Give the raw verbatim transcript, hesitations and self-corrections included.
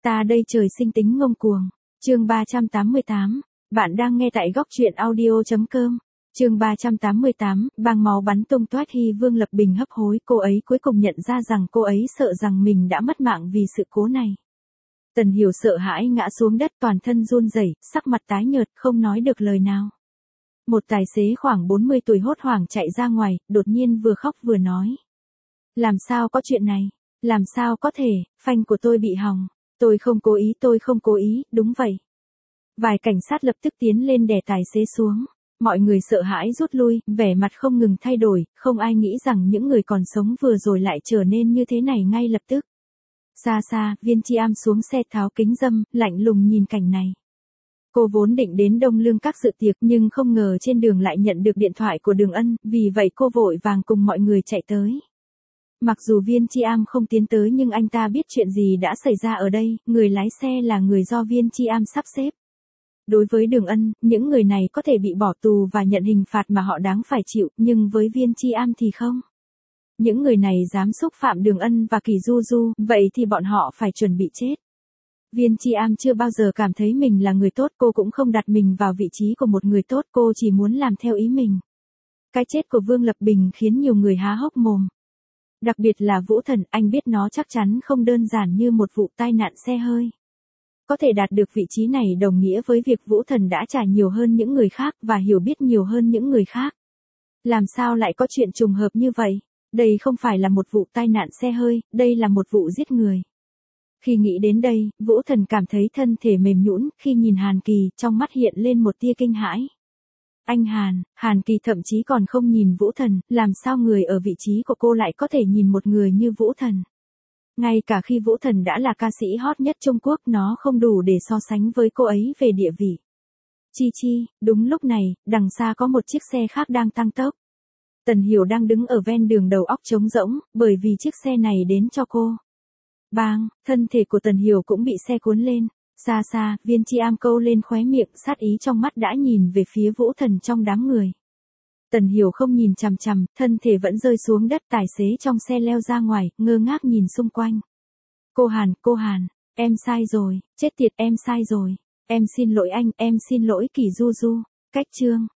Ta đây trời sinh tính ngông cuồng. Chương ba trăm tám mươi tám. Bạn đang nghe tại góc truyện audio chấm com. Chương ba trăm tám mươi tám, bang máu bắn tung tóe khi Vương Lập Bình hấp hối, cô ấy cuối cùng nhận ra rằng cô ấy sợ rằng mình đã mất mạng vì sự cố này. Tần Hiểu sợ hãi ngã xuống đất, toàn thân run rẩy, sắc mặt tái nhợt, không nói được lời nào. Một tài xế khoảng bốn mươi tuổi hốt hoảng chạy ra ngoài, đột nhiên vừa khóc vừa nói. Làm sao có chuyện này? Làm sao có thể, phanh của tôi bị hỏng. Tôi không cố ý, tôi không cố ý, đúng vậy. Vài cảnh sát lập tức tiến lên đè tài xế xuống. Mọi người sợ hãi rút lui, vẻ mặt không ngừng thay đổi, không ai nghĩ rằng những người còn sống vừa rồi lại trở nên như thế này ngay lập tức. Xa xa, Viên Chi Am xuống xe tháo kính râm, lạnh lùng nhìn cảnh này. Cô vốn định đến Đông Lương Các dự tiệc nhưng không ngờ trên đường lại nhận được điện thoại của Đường Ân, vì vậy cô vội vàng cùng mọi người chạy tới. Mặc dù Viên Chi Am không tiến tới nhưng anh ta biết chuyện gì đã xảy ra ở đây, người lái xe là người do Viên Chi Am sắp xếp. Đối với Đường Ân, những người này có thể bị bỏ tù và nhận hình phạt mà họ đáng phải chịu, nhưng với Viên Chi Am thì không. Những người này dám xúc phạm Đường Ân và Kỳ Du Du, vậy thì bọn họ phải chuẩn bị chết. Viên Chi Am chưa bao giờ cảm thấy mình là người tốt, cô cũng không đặt mình vào vị trí của một người tốt, cô chỉ muốn làm theo ý mình. Cái chết của Vương Lập Bình khiến nhiều người há hốc mồm. Đặc biệt là Vũ Thần, anh biết nó chắc chắn không đơn giản như một vụ tai nạn xe hơi. Có thể đạt được vị trí này đồng nghĩa với việc Vũ Thần đã trải nhiều hơn những người khác và hiểu biết nhiều hơn những người khác. Làm sao lại có chuyện trùng hợp như vậy? Đây không phải là một vụ tai nạn xe hơi, đây là một vụ giết người. Khi nghĩ đến đây, Vũ Thần cảm thấy thân thể mềm nhũn, khi nhìn Hàn Kỳ, trong mắt hiện lên một tia kinh hãi. Anh Hàn, Hàn Kỳ thậm chí còn không nhìn Vũ Thần, làm sao người ở vị trí của cô lại có thể nhìn một người như Vũ Thần? Ngay cả khi Vũ Thần đã là ca sĩ hot nhất Trung Quốc, nó không đủ để so sánh với cô ấy về địa vị. Chi chi, đúng lúc này, đằng xa có một chiếc xe khác đang tăng tốc. Tần Hiểu đang đứng ở ven đường, đầu óc trống rỗng, bởi vì chiếc xe này đến cho cô. Bang, thân thể của Tần Hiểu cũng bị xe cuốn lên. Xa xa, Viên Chi Am câu lên khóe miệng, sát ý trong mắt đã nhìn về phía Vũ Thần trong đám người. Tần Hiểu không nhìn chằm chằm, thân thể vẫn rơi xuống đất, tài xế trong xe leo ra ngoài, ngơ ngác nhìn xung quanh. Cô Hàn, cô Hàn, em sai rồi, chết tiệt, em sai rồi. Em xin lỗi anh, em xin lỗi Kỳ Du Du. Cách chương.